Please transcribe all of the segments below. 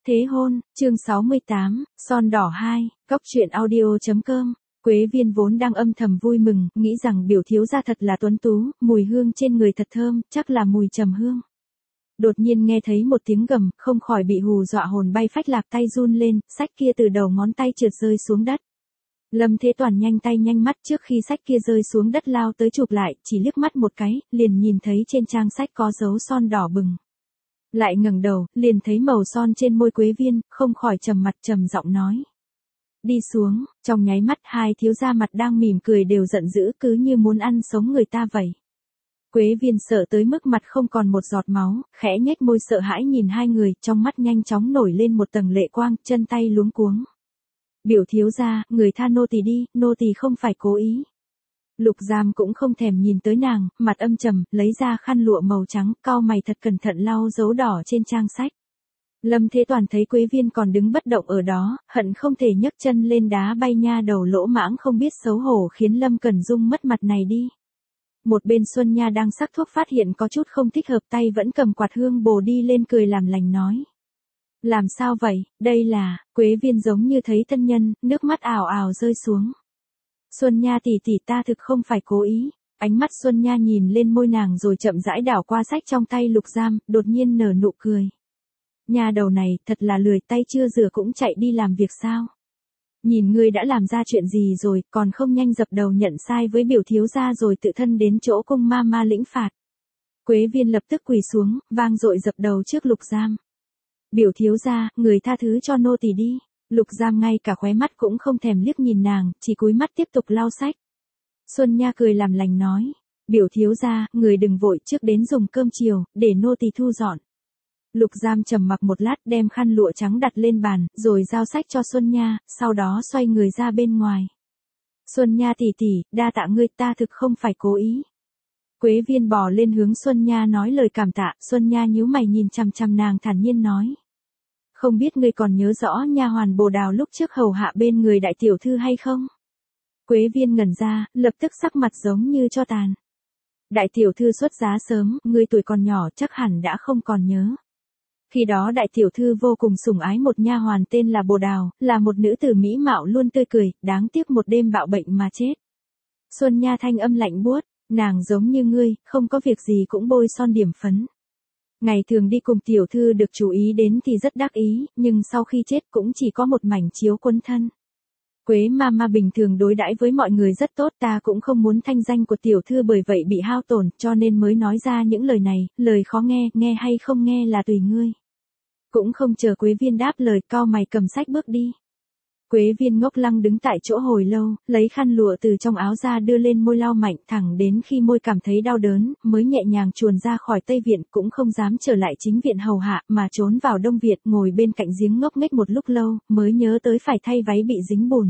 Thế hôn, chương 68, son đỏ 2, cóc truyện audio.com. Quế Viên vốn đang âm thầm vui mừng, nghĩ rằng biểu thiếu gia thật là tuấn tú, mùi hương trên người thật thơm, chắc là mùi trầm hương. Đột nhiên nghe thấy một tiếng gầm, không khỏi bị hù dọa hồn bay phách lạc, tay run lên, sách kia từ đầu ngón tay trượt rơi xuống đất. Lâm Thế Toàn nhanh tay nhanh mắt, trước khi sách kia rơi xuống đất lao tới chụp lại, chỉ liếc mắt một cái, liền nhìn thấy trên trang sách có dấu son đỏ bừng. Lại ngẩng đầu, liền thấy màu son trên môi Quế Viên, không khỏi trầm mặt trầm giọng nói. Đi xuống, trong nháy mắt hai thiếu gia mặt đang mỉm cười đều giận dữ, cứ như muốn ăn sống người ta vậy. Quế Viên sợ tới mức mặt không còn một giọt máu, khẽ nhếch môi sợ hãi nhìn hai người, trong mắt nhanh chóng nổi lên một tầng lệ quang, chân tay luống cuống. Biểu thiếu gia, người tha nô tỳ đi, nô tỳ không phải cố ý. Lục Giam cũng không thèm nhìn tới nàng, mặt âm trầm, lấy ra khăn lụa màu trắng, cau mày thật cẩn thận lau dấu đỏ trên trang sách. Lâm Thế Toàn thấy Quế Viên còn đứng bất động ở đó, hận không thể nhấc chân lên đá bay nha đầu lỗ mãng không biết xấu hổ, khiến Lâm Cẩn Dung mất mặt này đi. Một bên Xuân Nha đang sắc thuốc phát hiện có chút không thích hợp, tay vẫn cầm quạt hương bồ đi lên cười làm lành nói. Làm sao vậy, đây là, Quế Viên giống như thấy thân nhân, nước mắt ào ào rơi xuống. Xuân Nha tỷ tỷ, ta thực không phải cố ý. Ánh mắt Xuân Nha nhìn lên môi nàng rồi chậm rãi đảo qua sách trong tay Lục Giam, đột nhiên nở nụ cười. Nha đầu này, thật là lười, tay chưa rửa cũng chạy đi làm việc sao? Nhìn ngươi đã làm ra chuyện gì rồi, còn không nhanh dập đầu nhận sai với biểu thiếu gia rồi tự thân đến chỗ cung ma ma lĩnh phạt. Quế Viên lập tức quỳ xuống, vang dội dập đầu trước Lục Giam. Biểu thiếu gia, người tha thứ cho nô tỳ đi. Lục Giam ngay cả khóe mắt cũng không thèm liếc nhìn nàng, chỉ cúi mắt tiếp tục lau sách. Xuân Nha cười làm lành nói, biểu thiếu gia, người đừng vội, trước đến dùng cơm chiều, để nô tỳ thu dọn. Lục Giam trầm mặc một lát, đem khăn lụa trắng đặt lên bàn, rồi giao sách cho Xuân Nha, sau đó xoay người ra bên ngoài. Xuân Nha tỷ tỷ, đa tạ ngươi, ta thực không phải cố ý. Quế Viên bò lên hướng Xuân Nha nói lời cảm tạ, Xuân Nha nhíu mày nhìn chằm chằm nàng thản nhiên nói. Không biết ngươi còn nhớ rõ nha hoàn Bồ Đào lúc trước hầu hạ bên người đại tiểu thư hay không? Quế Viên ngẩn ra, lập tức sắc mặt giống như tro tàn. Đại tiểu thư xuất giá sớm, ngươi tuổi còn nhỏ chắc hẳn đã không còn nhớ. Khi đó đại tiểu thư vô cùng sủng ái một nha hoàn tên là Bồ Đào, là một nữ tử mỹ mạo luôn tươi cười, đáng tiếc một đêm bạo bệnh mà chết. Xuân Nha thanh âm lạnh buốt, nàng giống như ngươi, không có việc gì cũng bôi son điểm phấn. Ngày thường đi cùng tiểu thư được chú ý đến thì rất đắc ý, nhưng sau khi chết cũng chỉ có một mảnh chiếu quân thân. Quế ma ma bình thường đối đãi với mọi người rất tốt, ta cũng không muốn thanh danh của tiểu thư bởi vậy bị hao tổn, cho nên mới nói ra những lời này, lời khó nghe, nghe hay không nghe là tùy ngươi. Cũng không chờ Quế Viên đáp lời, cau mày cầm sách bước đi. Quế Viên ngốc lăng đứng tại chỗ hồi lâu, lấy khăn lụa từ trong áo ra đưa lên môi lau mạnh, thẳng đến khi môi cảm thấy đau đớn, mới nhẹ nhàng chuồn ra khỏi Tây Viện, cũng không dám trở lại chính viện hầu hạ, mà trốn vào Đông Viện, ngồi bên cạnh giếng ngốc nghếch một lúc lâu, mới nhớ tới phải thay váy bị dính bùn.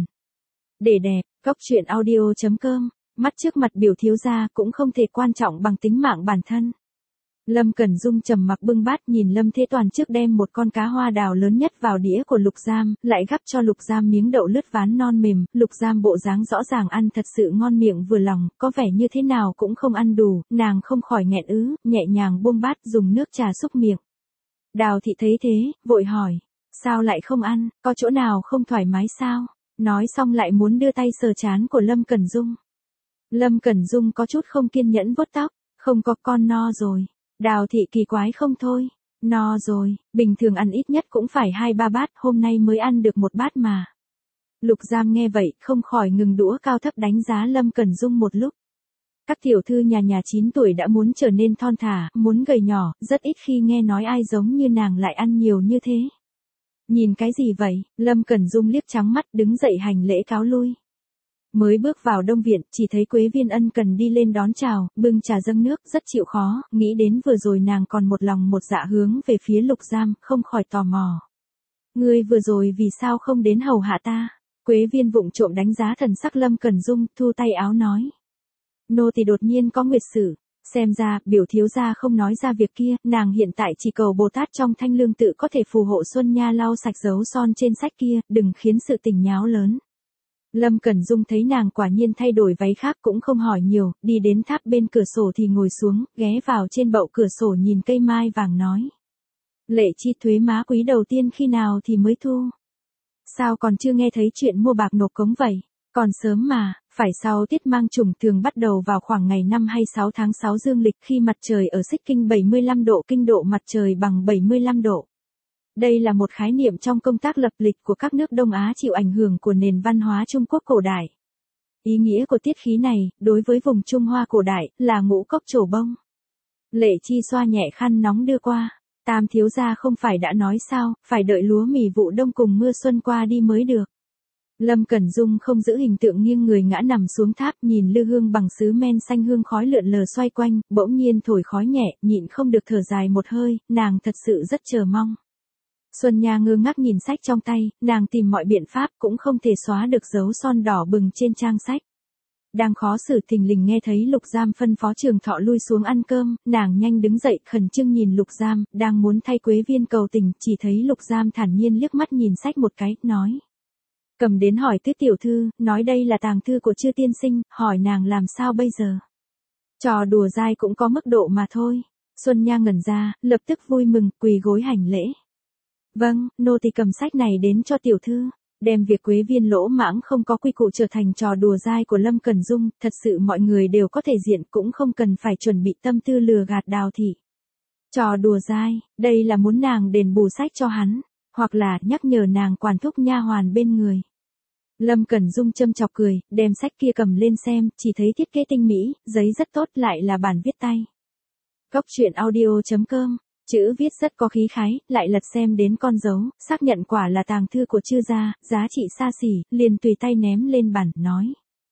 Để đẹp, cóc truyện audio.com, mắt trước mặt biểu thiếu gia cũng không thể quan trọng bằng tính mạng bản thân. Lâm Cẩn Dung trầm mặc bưng bát nhìn Lâm Thế Toàn trước đem một con cá hoa đào lớn nhất vào đĩa của Lục Giam, lại gắp cho Lục Giam miếng đậu lứt ván non mềm, Lục Giam bộ dáng rõ ràng ăn thật sự ngon miệng vừa lòng, có vẻ như thế nào cũng không ăn đủ, nàng không khỏi nghẹn ứ, nhẹ nhàng buông bát dùng nước trà xúc miệng. Đào thị thấy thế, vội hỏi, sao lại không ăn, có chỗ nào không thoải mái sao? Nói xong lại muốn đưa tay sờ trán của Lâm Cẩn Dung. Lâm Cẩn Dung có chút không kiên nhẫn vuốt tóc, không có, con no rồi. Đào thị kỳ quái không thôi, no rồi, bình thường ăn ít nhất cũng phải 2-3 bát, hôm nay mới ăn được 1 bát mà. Lục Giam nghe vậy, không khỏi ngừng đũa cao thấp đánh giá Lâm Cẩn Dung một lúc. Các tiểu thư nhà 9 tuổi đã muốn trở nên thon thả, muốn gầy nhỏ, rất ít khi nghe nói ai giống như nàng lại ăn nhiều như thế. Nhìn cái gì vậy? Lâm Cẩn Dung liếc trắng mắt đứng dậy hành lễ cáo lui. Mới bước vào Đông Viện, chỉ thấy Quế Viên ân cần đi lên đón chào, bưng trà dâng nước, rất chịu khó, nghĩ đến vừa rồi nàng còn một lòng một dạ hướng về phía Lục Giam, không khỏi tò mò. Ngươi vừa rồi vì sao không đến hầu hạ ta? Quế Viên vụng trộm đánh giá thần sắc Lâm Cẩn Dung, thu tay áo nói. Nô tỳ đột nhiên có nguyệt sự, xem ra, biểu thiếu gia không nói ra việc kia, nàng hiện tại chỉ cầu Bồ Tát trong Thanh Lương Tự có thể phù hộ Xuân Nha lau sạch dấu son trên sách kia, đừng khiến sự tình nháo lớn. Lâm Cẩn Dung thấy nàng quả nhiên thay đổi váy khác cũng không hỏi nhiều, đi đến tháp bên cửa sổ thì ngồi xuống, ghé vào trên bậu cửa sổ nhìn cây mai vàng nói. Lệ Chi, thuế má quý đầu tiên khi nào thì mới thu? Sao còn chưa nghe thấy chuyện mua bạc nộp cống vậy? Còn sớm mà, phải sau tiết mang trùng thường bắt đầu vào khoảng ngày 5 hay 6 tháng 6 dương lịch khi mặt trời ở xích kinh 75 độ, kinh độ mặt trời bằng 75 độ. Đây là một khái niệm trong công tác lập lịch của các nước Đông Á chịu ảnh hưởng của nền văn hóa Trung Quốc cổ đại. Ý nghĩa của tiết khí này, đối với vùng Trung Hoa cổ đại, là ngũ cốc trổ bông. Lệ Chi xoa nhẹ khăn nóng đưa qua. Tam thiếu gia không phải đã nói sao, phải đợi lúa mì vụ đông cùng mưa xuân qua đi mới được. Lâm Cẩn Dung không giữ hình tượng nghiêng người ngã nằm xuống tháp, nhìn lư hương bằng sứ men xanh hương khói lượn lờ xoay quanh, bỗng nhiên thổi khói nhẹ, nhịn không được thở dài một hơi, nàng thật sự rất chờ mong. Xuân Nha ngơ ngác nhìn sách trong tay, nàng tìm mọi biện pháp cũng không thể xóa được dấu son đỏ bừng trên trang sách. Đang khó xử thình lình nghe thấy Lục Giam phân phó Trường Thọ lui xuống ăn cơm, nàng nhanh đứng dậy khẩn trương nhìn Lục Giam, đang muốn thay Quế Viên cầu tình, chỉ thấy Lục Giam thản nhiên liếc mắt nhìn sách một cái, nói. Cầm đến hỏi Tiết tiểu thư, nói đây là tàng thư của Chư tiên sinh, hỏi nàng làm sao bây giờ. Trò đùa dai cũng có mức độ mà thôi. Xuân Nha ngẩn ra, lập tức vui mừng, quỳ gối hành lễ. Vâng, nô tỳ cầm sách này đến cho tiểu thư. Đem việc Quế Viên lỗ mãng không có quy củ trở thành trò đùa dai của Lâm Cẩn Dung, thật sự mọi người đều có thể diện, cũng không cần phải chuẩn bị tâm tư lừa gạt Đào thị. Trò đùa dai, đây là muốn nàng đền bù sách cho hắn, hoặc là nhắc nhở nàng quản thúc nha hoàn bên người. Lâm Cẩn Dung châm chọc cười, đem sách kia cầm lên xem, chỉ thấy thiết kế tinh mỹ, giấy rất tốt, lại là bản viết tay. Cóc truyện audio.com. Chữ viết rất có khí khái, lại lật xem đến con dấu, xác nhận quả là tàng thư của Chư gia, giá trị xa xỉ, liền tùy tay ném lên bàn, nói.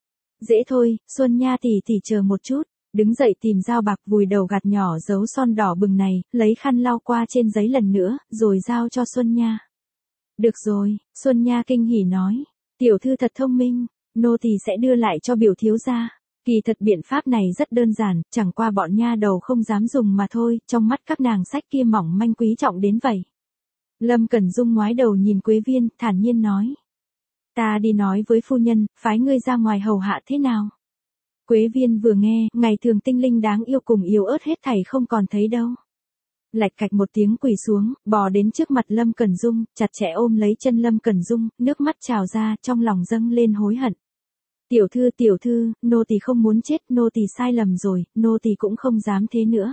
Dễ thôi, Xuân Nha tỷ tỷ chờ một chút, đứng dậy tìm dao bạc vùi đầu gạt nhỏ dấu son đỏ bừng này, lấy khăn lau qua trên giấy lần nữa, rồi giao cho Xuân Nha. Được rồi, Xuân Nha kinh hỉ nói, tiểu thư thật thông minh, nô tỳ sẽ đưa lại cho biểu thiếu gia. Kỳ thật biện pháp này rất đơn giản, chẳng qua bọn nha đầu không dám dùng mà thôi, trong mắt các nàng sách kia mỏng manh quý trọng đến vậy. Lâm Cẩn Dung ngoái đầu nhìn Quế Viên, thản nhiên nói. Ta đi nói với phu nhân, phái ngươi ra ngoài hầu hạ thế nào? Quế Viên vừa nghe, ngày thường tinh linh đáng yêu cùng yếu ớt hết thảy không còn thấy đâu. Lạch cạch một tiếng quỳ xuống, bò đến trước mặt Lâm Cẩn Dung, chặt chẽ ôm lấy chân Lâm Cẩn Dung, nước mắt trào ra, trong lòng dâng lên hối hận. Tiểu thư, nô tỳ không muốn chết, nô tỳ sai lầm rồi, nô tỳ cũng không dám thế nữa.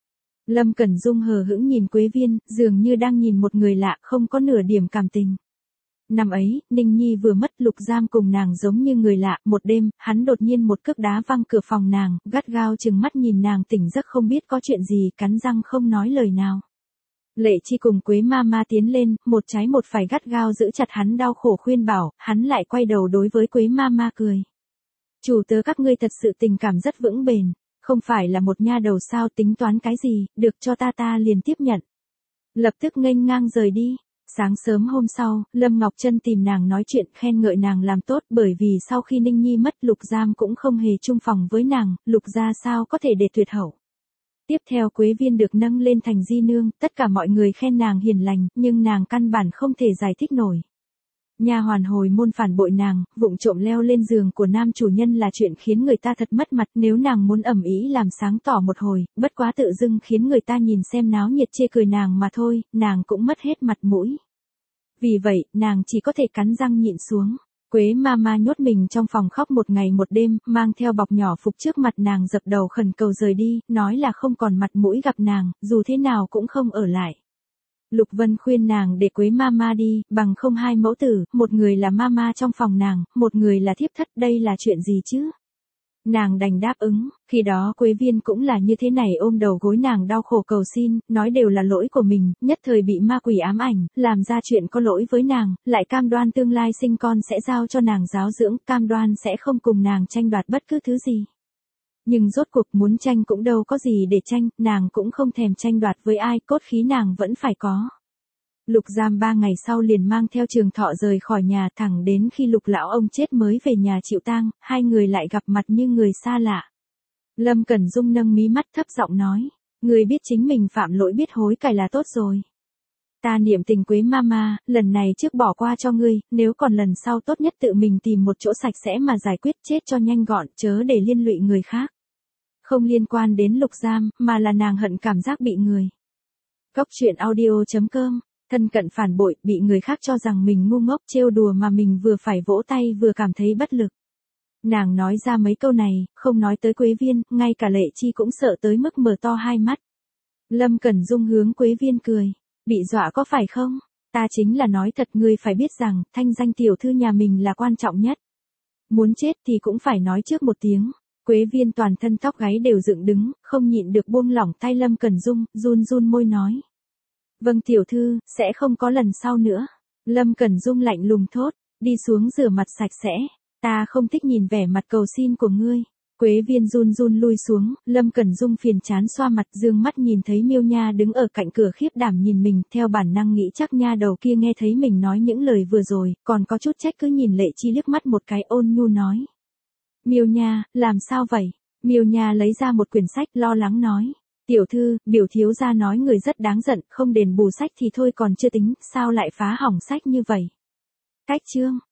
Lâm Cẩn Dung hờ hững nhìn Quế Viên, dường như đang nhìn một người lạ, không có nửa điểm cảm tình. Năm ấy, Ninh Nhi vừa mất, Lục Giam cùng nàng giống như người lạ, một đêm, hắn đột nhiên một cước đá văng cửa phòng nàng, gắt gao trừng mắt nhìn nàng tỉnh giấc không biết có chuyện gì, cắn răng không nói lời nào. Lệ Chi cùng Quế Mama tiến lên, một trái một phải gắt gao giữ chặt hắn đau khổ khuyên bảo, hắn lại quay đầu đối với Quế Mama cười. Chủ tớ các ngươi thật sự tình cảm rất vững bền, không phải là một nha đầu sao, tính toán cái gì, được cho ta liền tiếp nhận. Lập tức nghênh ngang rời đi. Sáng sớm hôm sau, Lâm Ngọc Trân tìm nàng nói chuyện, khen ngợi nàng làm tốt, bởi vì sau khi Ninh Nhi mất, Lục Giam cũng không hề chung phòng với nàng, Lục gia sao có thể để tuyệt hậu. Tiếp theo Quế Viên được nâng lên thành di nương, tất cả mọi người khen nàng hiền lành, nhưng nàng căn bản không thể giải thích nổi. Nha hoàn hồi môn phản bội nàng, vụng trộm leo lên giường của nam chủ nhân là chuyện khiến người ta thật mất mặt, nếu nàng muốn ầm ĩ làm sáng tỏ một hồi, bất quá tự dưng khiến người ta nhìn xem náo nhiệt chê cười nàng mà thôi, nàng cũng mất hết mặt mũi. Vì vậy, nàng chỉ có thể cắn răng nhịn xuống. Quế Mama nhốt mình trong phòng khóc một ngày một đêm, mang theo bọc nhỏ phục trước mặt nàng dập đầu khẩn cầu rời đi, nói là không còn mặt mũi gặp nàng, dù thế nào cũng không ở lại. Lục Vân khuyên nàng để Quế Mama đi, bằng không hai mẫu tử, một người là Mama trong phòng nàng, một người là thiếp thất, đây là chuyện gì chứ? Nàng đành đáp ứng, khi đó Quế Viên cũng là như thế này, ôm đầu gối nàng đau khổ cầu xin, nói đều là lỗi của mình, nhất thời bị ma quỷ ám ảnh, làm ra chuyện có lỗi với nàng, lại cam đoan tương lai sinh con sẽ giao cho nàng giáo dưỡng, cam đoan sẽ không cùng nàng tranh đoạt bất cứ thứ gì. Nhưng rốt cuộc muốn tranh cũng đâu có gì để tranh, nàng cũng không thèm tranh đoạt với ai, cốt khí nàng vẫn phải có. Lục Giam 3 ngày sau liền mang theo Trường Thọ rời khỏi nhà, thẳng đến khi Lục lão ông chết mới về nhà chịu tang, hai người lại gặp mặt như người xa lạ. Lâm Cẩn Dung nâng mí mắt thấp giọng nói, người biết chính mình phạm lỗi biết hối cải là tốt rồi. Ta niệm tình Quế Mama, lần này trước bỏ qua cho ngươi, nếu còn lần sau tốt nhất tự mình tìm một chỗ sạch sẽ mà giải quyết, chết cho nhanh gọn, chớ để liên lụy người khác. Không liên quan đến Lục Giam, mà là nàng hận cảm giác bị người Cốc truyện audio.com, thân cận phản bội, bị người khác cho rằng mình ngu ngốc trêu đùa mà mình vừa phải vỗ tay vừa cảm thấy bất lực. Nàng nói ra mấy câu này, không nói tới Quế Viên, ngay cả Lệ Chi cũng sợ tới mức mở to hai mắt. Lâm Cẩn Dung hướng Quế Viên cười, bị dọa có phải không? Ta chính là nói thật, ngươi phải biết rằng, thanh danh tiểu thư nhà mình là quan trọng nhất. Muốn chết thì cũng phải nói trước một tiếng. Quế Viên toàn thân tóc gáy đều dựng đứng, không nhịn được buông lỏng tay Lâm Cẩn Dung, run run môi nói. Vâng tiểu thư, sẽ không có lần sau nữa. Lâm Cẩn Dung lạnh lùng thốt, đi xuống rửa mặt sạch sẽ. Ta không thích nhìn vẻ mặt cầu xin của ngươi. Quế Viên run run lui xuống, Lâm Cẩn Dung phiền chán xoa mặt, dương mắt nhìn thấy Miêu Nha đứng ở cạnh cửa khiếp đảm nhìn mình, theo bản năng nghĩ chắc nha đầu kia nghe thấy mình nói những lời vừa rồi, còn có chút trách cứ nhìn Lệ Chi liếc mắt một cái, ôn nhu nói. Miêu Nha, làm sao vậy? Miêu Nha lấy ra một quyển sách, lo lắng nói. Tiểu thư, biểu thiếu gia nói người rất đáng giận, không đền bù sách thì thôi còn chưa tính, sao lại phá hỏng sách như vậy? Cách chương.